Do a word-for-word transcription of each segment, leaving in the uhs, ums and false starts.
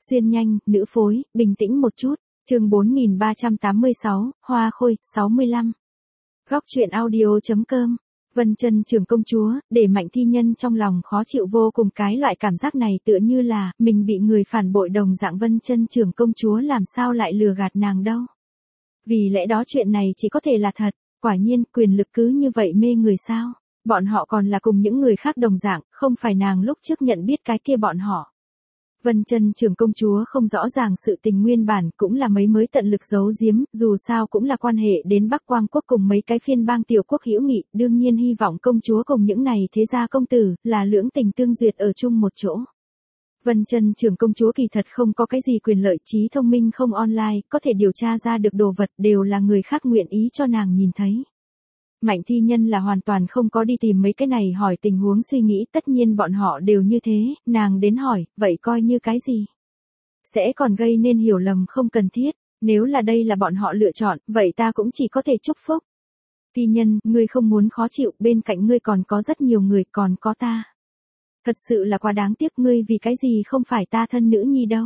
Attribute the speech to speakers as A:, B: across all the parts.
A: Xuyên nhanh, nữ phối, bình tĩnh một chút. Chương bốn nghìn ba trăm tám mươi sáu, Hoa Khôi, sáu mươi lăm. Góc truyện audio.com. Vân Chân Trưởng công chúa, để Mạnh Thi Nhân trong lòng khó chịu vô cùng, cái loại cảm giác này tựa như là mình bị người phản bội đồng dạng. Vân Chân Trưởng công chúa làm sao lại lừa gạt nàng đâu. Vì lẽ đó chuyện này chỉ có thể là thật. Quả nhiên, quyền lực cứ như vậy mê người sao? Bọn họ còn là cùng những người khác đồng dạng, không phải nàng lúc trước nhận biết cái kia bọn họ. Vân Chân Trưởng công chúa không rõ ràng sự tình nguyên bản, cũng là mấy mới tận lực giấu giếm, dù sao cũng là quan hệ đến Bắc Quang quốc cùng mấy cái phiên bang tiểu quốc hữu nghị, đương nhiên hy vọng công chúa cùng những này thế gia công tử là lưỡng tình tương duyệt ở chung một chỗ. Vân Chân Trưởng công chúa kỳ thật không có cái gì quyền lợi, trí thông minh không online, có thể điều tra ra được đồ vật đều là người khác nguyện ý cho nàng nhìn thấy. Mạnh Thi Nhân là hoàn toàn không có đi tìm mấy cái này hỏi tình huống suy nghĩ, tất nhiên bọn họ đều như thế, nàng đến hỏi, vậy coi như cái gì? Sẽ còn gây nên hiểu lầm không cần thiết, nếu là đây là bọn họ lựa chọn, vậy ta cũng chỉ có thể chúc phúc. Thi Nhân, ngươi không muốn khó chịu, bên cạnh ngươi còn có rất nhiều người, còn có ta. Thật sự là quá đáng tiếc, ngươi vì cái gì không phải ta thân nữ nhi đâu.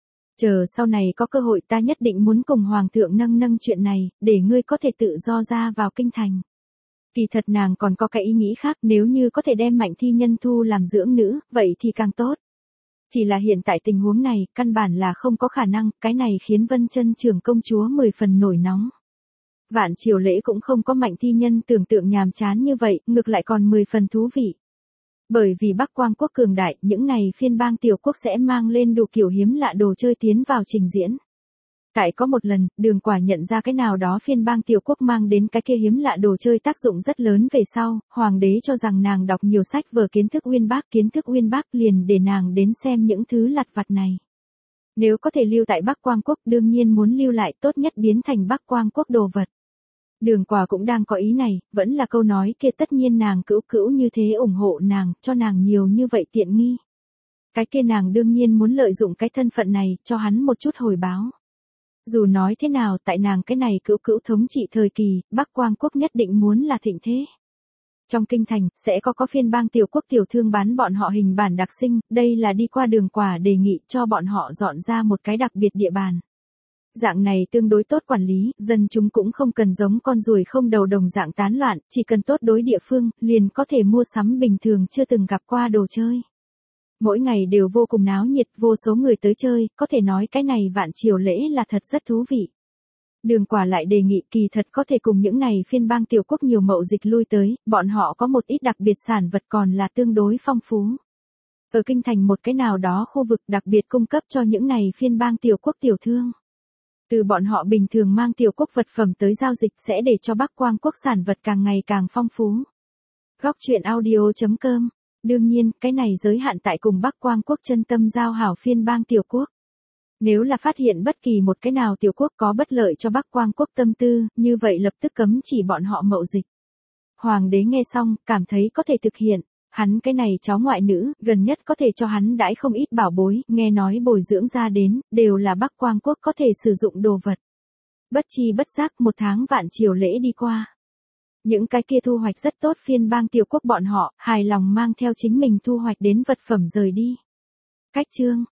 A: Chờ sau này có cơ hội ta nhất định muốn cùng Hoàng thượng nâng nâng chuyện này, để ngươi có thể tự do ra vào kinh thành. Kỳ thật nàng còn có cái ý nghĩ khác, nếu như có thể đem Mạnh Thi Nhân thu làm dưỡng nữ, vậy thì càng tốt. Chỉ là hiện tại tình huống này, căn bản là không có khả năng, cái này khiến Vân Chân Trưởng công chúa mười phần nổi nóng. Vạn triều lễ cũng không có Mạnh Thi Nhân tưởng tượng nhàm chán như vậy, ngược lại còn mười phần thú vị. Bởi vì Bắc Quang quốc cường đại, những này phiên bang tiểu quốc sẽ mang lên đủ kiểu hiếm lạ đồ chơi tiến vào trình diễn. Tại có một lần, Đường Quả nhận ra cái nào đó phiên bang tiểu quốc mang đến cái kia hiếm lạ đồ chơi tác dụng rất lớn về sau, hoàng đế cho rằng nàng đọc nhiều sách vở kiến thức uyên bác, kiến thức uyên bác liền để nàng đến xem những thứ lặt vặt này. Nếu có thể lưu tại Bắc Quang quốc, đương nhiên muốn lưu lại, tốt nhất biến thành Bắc Quang quốc đồ vật. Đường Quả cũng đang có ý này, vẫn là câu nói kia, tất nhiên nàng cữu cữu như thế ủng hộ nàng, cho nàng nhiều như vậy tiện nghi. Cái kia nàng đương nhiên muốn lợi dụng cái thân phận này, cho hắn một chút hồi báo. Dù nói thế nào, tại nàng cái này cữu cữu thống trị thời kỳ, Bắc Quang quốc nhất định muốn là thịnh thế. Trong kinh thành, sẽ có có phiên bang tiểu quốc tiểu thương bán bọn họ hình bản đặc sinh, đây là đi qua Đường Quả đề nghị cho bọn họ dọn ra một cái đặc biệt địa bàn. Dạng này tương đối tốt quản lý, dân chúng cũng không cần giống con ruồi không đầu đồng dạng tán loạn, chỉ cần tốt đối địa phương, liền có thể mua sắm bình thường chưa từng gặp qua đồ chơi. Mỗi ngày đều vô cùng náo nhiệt, vô số người tới chơi, có thể nói cái này vạn triều lễ là thật rất thú vị. Đường Quả lại đề nghị kỳ thật có thể cùng những này phiên bang tiểu quốc nhiều mậu dịch lui tới, bọn họ có một ít đặc biệt sản vật còn là tương đối phong phú. Ở kinh thành một cái nào đó khu vực đặc biệt cung cấp cho những này phiên bang tiểu quốc tiểu thương. Từ bọn họ bình thường mang tiểu quốc vật phẩm tới giao dịch sẽ để cho Bắc Quang quốc sản vật càng ngày càng phong phú. Góc truyện audio.com. Đương nhiên, cái này giới hạn tại cùng Bắc Quang quốc chân tâm giao hảo phiên bang tiểu quốc. Nếu là phát hiện bất kỳ một cái nào tiểu quốc có bất lợi cho Bắc Quang quốc tâm tư, như vậy lập tức cấm chỉ bọn họ mậu dịch. Hoàng đế nghe xong, cảm thấy có thể thực hiện. Hắn cái này cháu ngoại nữ, gần nhất có thể cho hắn đãi không ít bảo bối, nghe nói bồi dưỡng ra đến, đều là Bắc Quang quốc có thể sử dụng đồ vật. Bất chi bất giác một tháng vạn triều lễ đi qua. Những cái kia thu hoạch rất tốt phiên bang tiểu quốc bọn họ, hài lòng mang theo chính mình thu hoạch đến vật phẩm rời đi. Cách chương.